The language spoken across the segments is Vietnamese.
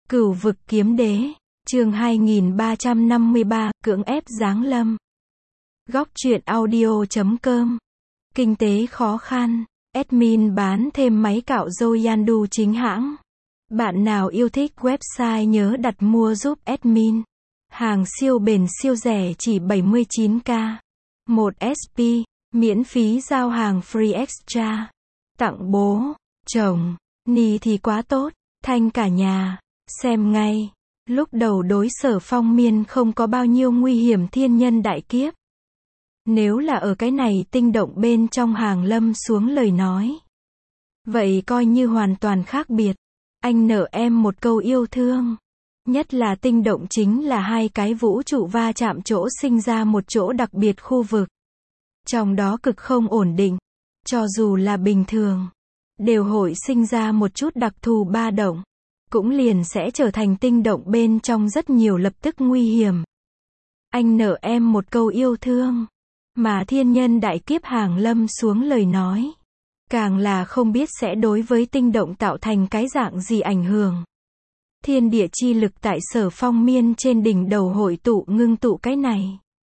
Cửu vực kiếm đế, chương 2353, cưỡng ép giáng lâm. Góc truyện audio.com. Kinh tế khó khăn, admin bán thêm máy cạo râu Yandu chính hãng. Bạn nào yêu thích website nhớ đặt mua giúp admin. Hàng siêu bền siêu rẻ chỉ 79k. 1 SP, miễn phí giao hàng free extra. Tặng bố, chồng, ni thì quá tốt, thanh cả nhà. Xem ngay, lúc đầu đối Sở Phong Miên không có bao nhiêu nguy hiểm thiên nhân đại kiếp. Nếu là ở cái này tinh động bên trong hàng lâm xuống lời nói, vậy coi như hoàn toàn khác biệt. Anh nợ em một câu yêu thương. Nhất là tinh động chính là hai cái vũ trụ va chạm chỗ sinh ra một chỗ đặc biệt khu vực. Trong đó cực không ổn định. Cho dù là bình thường, đều hội sinh ra một chút đặc thù ba động. Cũng liền sẽ trở thành tinh động bên trong rất nhiều lập tức nguy hiểm. Anh nợ em một câu yêu thương. Mà thiên nhân đại kiếp hàng lâm xuống lời nói. Càng là không biết sẽ đối với tinh động tạo thành cái dạng gì ảnh hưởng. Thiên địa chi lực tại Sở Phong Miên trên đỉnh đầu hội tụ ngưng tụ cái này.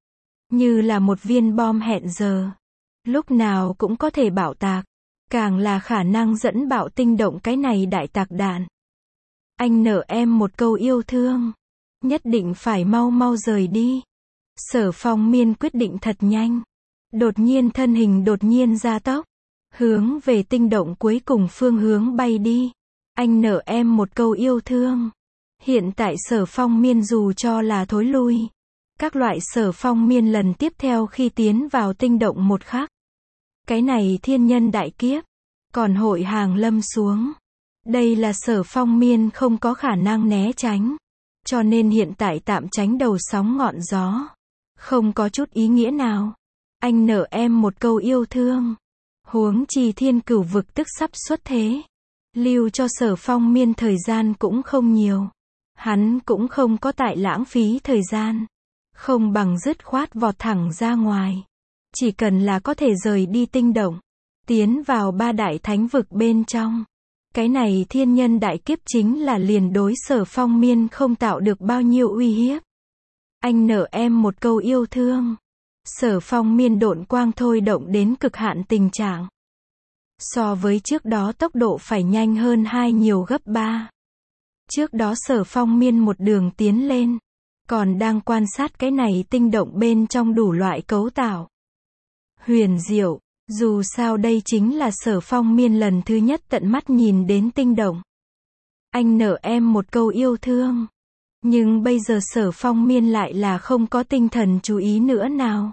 Như là một viên bom hẹn giờ. Lúc nào cũng có thể bạo tạc. Càng là khả năng dẫn bạo tinh động cái này đại tạc đạn. Anh nợ em một câu yêu thương. Nhất định phải mau mau rời đi. Sở Phong Miên quyết định thật nhanh. Đột nhiên thân hình đột nhiên gia tốc. Hướng về tinh động cuối cùng phương hướng bay đi. Anh nợ em một câu yêu thương. Hiện tại Sở Phong Miên dù cho là thối lui. Các loại Sở Phong Miên lần tiếp theo khi tiến vào tinh động một khắc. Cái này thiên nhân đại kiếp. Còn hội hàng lâm xuống. Đây là Sở Phong Miên không có khả năng né tránh. Cho nên hiện tại tạm tránh đầu sóng ngọn gió. Không có chút ý nghĩa nào. Anh nợ em một câu yêu thương. Huống chi thiên cửu vực tức sắp xuất thế. Lưu cho Sở Phong Miên thời gian cũng không nhiều. Hắn cũng không có tại lãng phí thời gian. Không bằng dứt khoát vọt thẳng ra ngoài. Chỉ cần là có thể rời đi tinh động. Tiến vào ba đại thánh vực bên trong. Cái này thiên nhân đại kiếp chính là liền đối Sở Phong Miên không tạo được bao nhiêu uy hiếp. Anh nợ em một câu yêu thương. Sở Phong Miên độn quang thôi động đến cực hạn tình trạng. So với trước đó tốc độ phải nhanh hơn nhiều gấp 3. Trước đó Sở Phong Miên một đường tiến lên. Còn đang quan sát cái này tinh động bên trong đủ loại cấu tạo. Huyền diệu. Dù sao đây chính là Sở Phong Miên lần thứ nhất tận mắt nhìn đến tinh động. Anh nợ em một câu yêu thương. Nhưng bây giờ Sở Phong Miên lại là không có tinh thần chú ý nữa nào.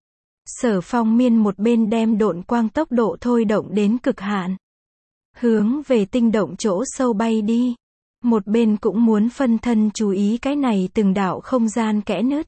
Sở Phong Miên một bên đem độn quang tốc độ thôi động đến cực hạn. Hướng về tinh động chỗ sâu bay đi. Một bên cũng muốn phân thân chú ý cái này từng đạo không gian kẽ nứt.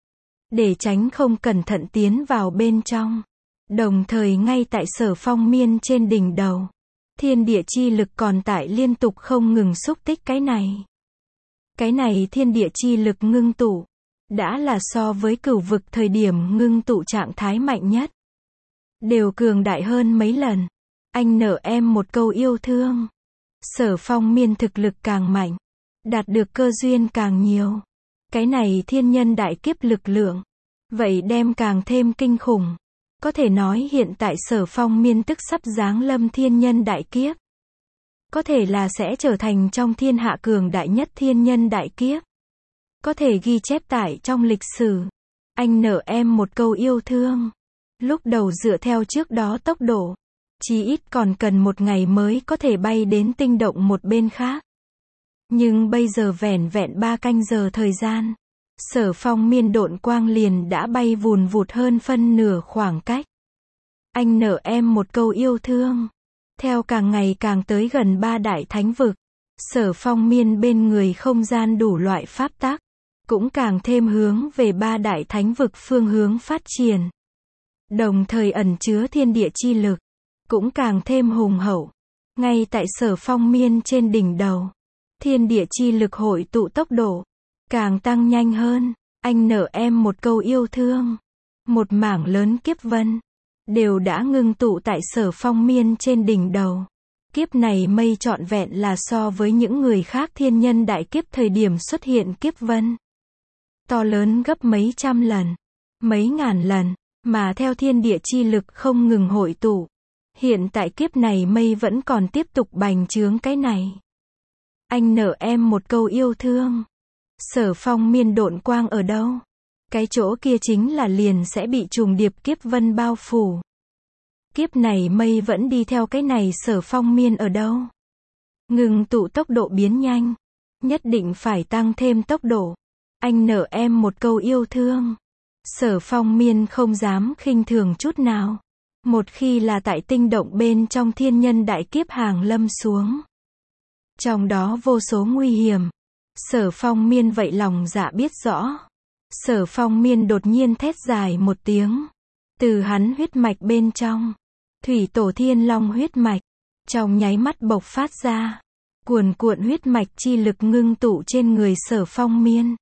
Để tránh không cẩn thận tiến vào bên trong. Đồng thời ngay tại Sở Phong Miên trên đỉnh đầu. Thiên địa chi lực còn tại liên tục không ngừng xúc tích cái này. Cái này thiên địa chi lực ngưng tụ. Đã là so với cửu vực thời điểm ngưng tụ trạng thái mạnh nhất. Đều cường đại hơn mấy lần. Anh nợ em một câu yêu thương. Sở Phong Miên thực lực càng mạnh. Đạt được cơ duyên càng nhiều. Cái này thiên nhân đại kiếp lực lượng. Vậy đem càng thêm kinh khủng. Có thể nói hiện tại Sở Phong Miên tức sắp giáng lâm thiên nhân đại kiếp. Có thể là sẽ trở thành trong thiên hạ cường đại nhất thiên nhân đại kiếp. Có thể ghi chép tại trong lịch sử. Anh nợ em một câu yêu thương. Lúc đầu dựa theo trước đó tốc độ. Chí ít còn cần một ngày mới có thể bay đến tinh động một bên khác. Nhưng bây giờ vẻn vẹn 3 canh giờ thời gian. Sở Phong Miên độn quang liền đã bay vùn vụt hơn phân nửa khoảng cách. Anh nợ em một câu yêu thương. Theo càng ngày càng tới gần ba đại thánh vực. Sở Phong Miên bên người không gian đủ loại pháp tắc. Cũng càng thêm hướng về ba đại thánh vực phương hướng phát triển. Đồng thời ẩn chứa thiên địa chi lực. Cũng càng thêm hùng hậu. Ngay tại Sở Phong Miên trên đỉnh đầu. Thiên địa chi lực hội tụ tốc độ. Càng tăng nhanh hơn. Anh nợ em một câu yêu thương. Một mảng lớn kiếp vân. Đều đã ngưng tụ tại Sở Phong Miên trên đỉnh đầu. Kiếp này mây trọn vẹn là so với những người khác thiên nhân đại kiếp thời điểm xuất hiện kiếp vân. To lớn gấp mấy trăm lần, mấy ngàn lần, mà theo thiên địa chi lực không ngừng hội tụ. Hiện tại kiếp này mây vẫn còn tiếp tục bành trướng cái này. Anh nợ em một câu yêu thương. Sở Phong miên độn quang ở đâu? Cái chỗ kia chính là liền sẽ bị trùng điệp kiếp vân bao phủ. Kiếp này mây vẫn đi theo cái này Sở Phong miên ở đâu? Ngừng tụ tốc độ biến nhanh. Nhất định phải tăng thêm tốc độ. Anh nợ em một câu yêu thương. Sở Phong miên không dám khinh thường chút nào. Một khi là tại tinh động bên trong thiên nhân đại kiếp hàng lâm xuống. Trong đó vô số nguy hiểm. Sở Phong miên vậy lòng dạ biết rõ. Sở Phong miên đột nhiên thét dài một tiếng. Từ hắn huyết mạch bên trong. Thủy tổ thiên long huyết mạch. Trong nháy mắt bộc phát ra. Cuồn cuộn huyết mạch chi lực ngưng tụ trên người Sở Phong miên.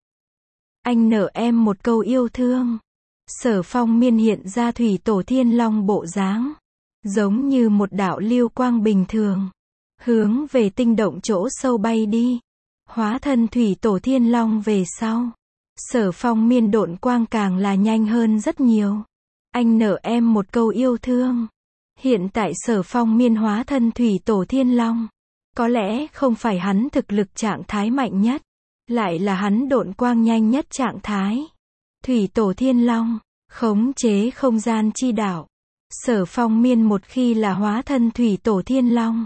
Anh nợ em một câu yêu thương. Sở Phong miên hiện ra thủy tổ thiên long bộ dáng. Giống như một đạo lưu quang bình thường. Hướng về tinh động chỗ sâu bay đi. Hóa thân thủy tổ thiên long về sau. Sở Phong miên độn quang càng là nhanh hơn rất nhiều. Anh nợ em một câu yêu thương. Hiện tại Sở Phong miên hóa thân thủy tổ thiên long. Có lẽ không phải hắn thực lực trạng thái mạnh nhất. Lại là hắn độn quang nhanh nhất trạng thái. Thủy tổ thiên long, khống chế không gian chi đạo. Sở Phong miên một khi là hóa thân thủy tổ thiên long.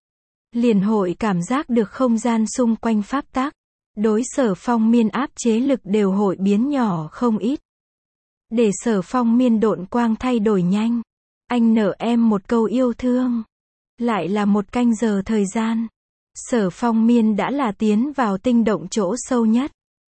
Liền hội cảm giác được không gian xung quanh pháp tắc. Đối Sở Phong miên áp chế lực đều hội biến nhỏ không ít. Để Sở Phong miên độn quang thay đổi nhanh. Anh nợ em một câu yêu thương. Lại là một canh giờ thời gian. Sở Phong miên đã là tiến vào tinh động chỗ sâu nhất.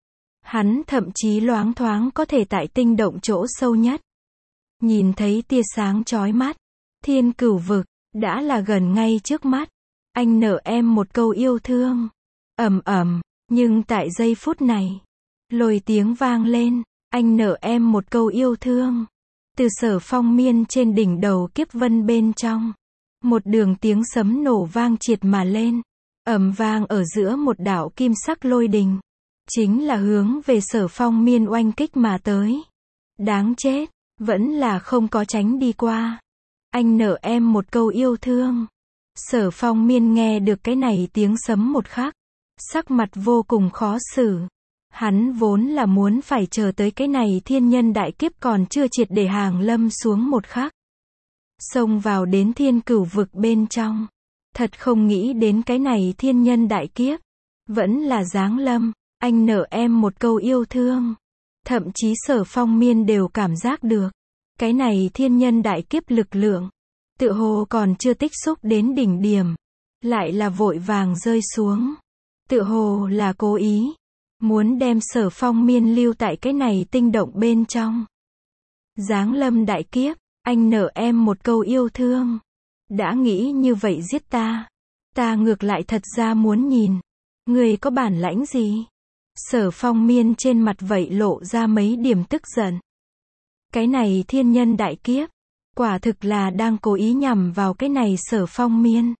Hắn thậm chí loáng thoáng có thể tại tinh động chỗ sâu nhất. Nhìn thấy tia sáng chói mắt. Thiên cửu vực, đã là gần ngay trước mắt. Anh nợ em một câu yêu thương. Ầm ầm, nhưng tại giây phút này. Lôi tiếng vang lên. Anh nợ em một câu yêu thương. Từ Sở Phong miên trên đỉnh đầu kiếp vân bên trong. Một đường tiếng sấm nổ vang triệt mà lên. Ầm vang ở giữa một đạo kim sắc lôi đình. Chính là hướng về Sở Phong miên oanh kích mà tới. Đáng chết, vẫn là không có tránh đi qua. Anh nợ em một câu yêu thương. Sở Phong miên nghe được cái này tiếng sấm một khắc. Sắc mặt vô cùng khó xử. Hắn vốn là muốn phải chờ tới cái này thiên nhân đại kiếp còn chưa triệt để hàng lâm xuống một khắc. Xông vào đến thiên cửu vực bên trong. Thật không nghĩ đến cái này thiên nhân đại kiếp. Vẫn là giáng lâm. Anh nợ em một câu yêu thương. Thậm chí Sở Phong miên đều cảm giác được. Cái này thiên nhân đại kiếp lực lượng. Tựa hồ còn chưa tích xúc đến đỉnh điểm. Lại là vội vàng rơi xuống. Tựa hồ là cố ý. Muốn đem Sở Phong miên lưu tại cái này tinh động bên trong. Giáng lâm đại kiếp. Anh nợ em một câu yêu thương. Đã nghĩ như vậy giết ta. Ta ngược lại thật ra muốn nhìn. Người có bản lãnh gì? Sở Phong miên trên mặt vậy lộ ra mấy điểm tức giận. Cái này thiên nhân đại kiếp. Quả thực là đang cố ý nhằm vào cái này Sở Phong miên.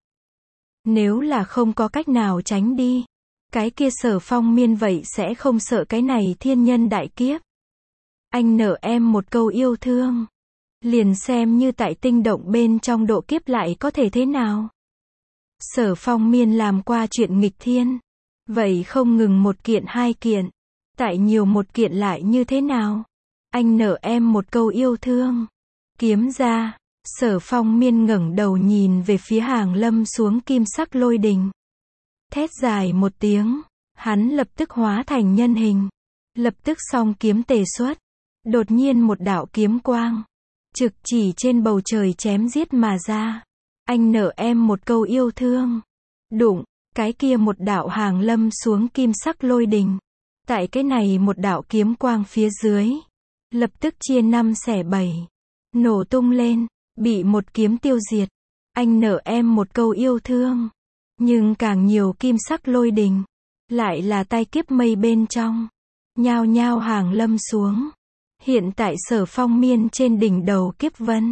Nếu là không có cách nào tránh đi. Cái kia Sở Phong miên vậy sẽ không sợ cái này thiên nhân đại kiếp. Anh nợ em một câu yêu thương. Liền xem như tại tinh động bên trong độ kiếp lại có thể thế nào. Sở Phong miên làm qua chuyện nghịch thiên. Vậy không ngừng một kiện hai kiện. Tại nhiều một kiện lại như thế nào? Anh nợ em một câu yêu thương. Kiếm ra. Sở Phong miên ngẩng đầu nhìn về phía hàng lâm xuống kim sắc lôi đình. Thét dài một tiếng. Hắn lập tức hóa thành nhân hình. Lập tức song kiếm tề xuất. Đột nhiên một đạo kiếm quang. Trực chỉ trên bầu trời chém giết mà ra. Anh nợ em một câu yêu thương. Đụng, cái kia một đạo hàng lâm xuống kim sắc lôi đình. Tại cái này một đạo kiếm quang phía dưới. Lập tức chia năm xẻ bảy. Nổ tung lên, bị một kiếm tiêu diệt. Anh nợ em một câu yêu thương. Nhưng càng nhiều kim sắc lôi đình. Lại là tai kiếp mây bên trong. Nhao nhao hàng lâm xuống. Hiện tại Sở Phong miên trên đỉnh đầu kiếp vân.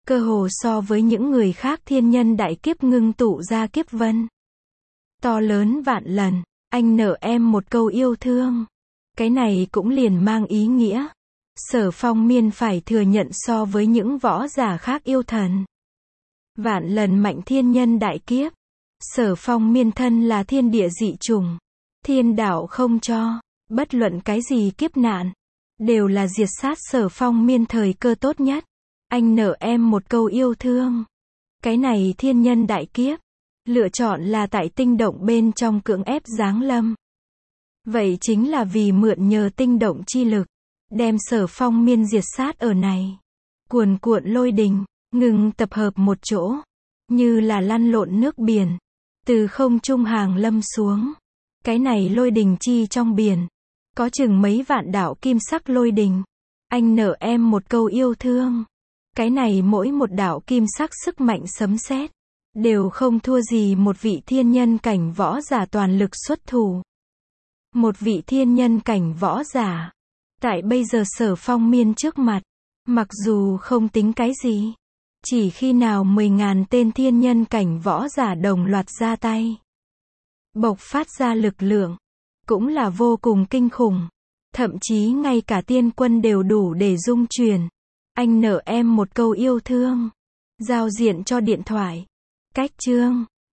Cơ hồ so với những người khác thiên nhân đại kiếp ngưng tụ ra kiếp vân. To lớn vạn lần, anh nợ em một câu yêu thương. Cái này cũng liền mang ý nghĩa. Sở Phong Miên phải thừa nhận so với những võ giả khác yêu thần. Vạn lần mạnh thiên nhân đại kiếp. Sở Phong Miên thân là thiên địa dị chủng. Thiên đạo không cho, bất luận cái gì kiếp nạn, đều là diệt sát Sở Phong Miên thời cơ tốt nhất. Anh nợ em một câu yêu thương. Cái này thiên nhân đại kiếp. Lựa chọn là tại tinh động bên trong cưỡng ép giáng lâm. Vậy chính là vì mượn nhờ tinh động chi lực, đem Sở Phong Miên diệt sát ở này. Cuồn cuộn lôi đình, ngừng tập hợp một chỗ, như là lăn lộn nước biển, từ không trung hàng lâm xuống. Cái này lôi đình chi trong biển, có chừng mấy vạn đạo kim sắc lôi đình. Anh nợ em một câu yêu thương. Cái này mỗi một đạo kim sắc sức mạnh sấm sét, đều không thua gì một vị thiên nhân cảnh võ giả toàn lực xuất thủ. Một vị thiên nhân cảnh võ giả, tại bây giờ Sở Phong Miên trước mặt, mặc dù không tính cái gì, chỉ khi nào 10.000 tên thiên nhân cảnh võ giả đồng loạt ra tay, bộc phát ra lực lượng, cũng là vô cùng kinh khủng. Thậm chí ngay cả tiên quân đều đủ để dung chuyển. Anh nợ em một câu yêu thương. Giao diện cho điện thoại. Cách chương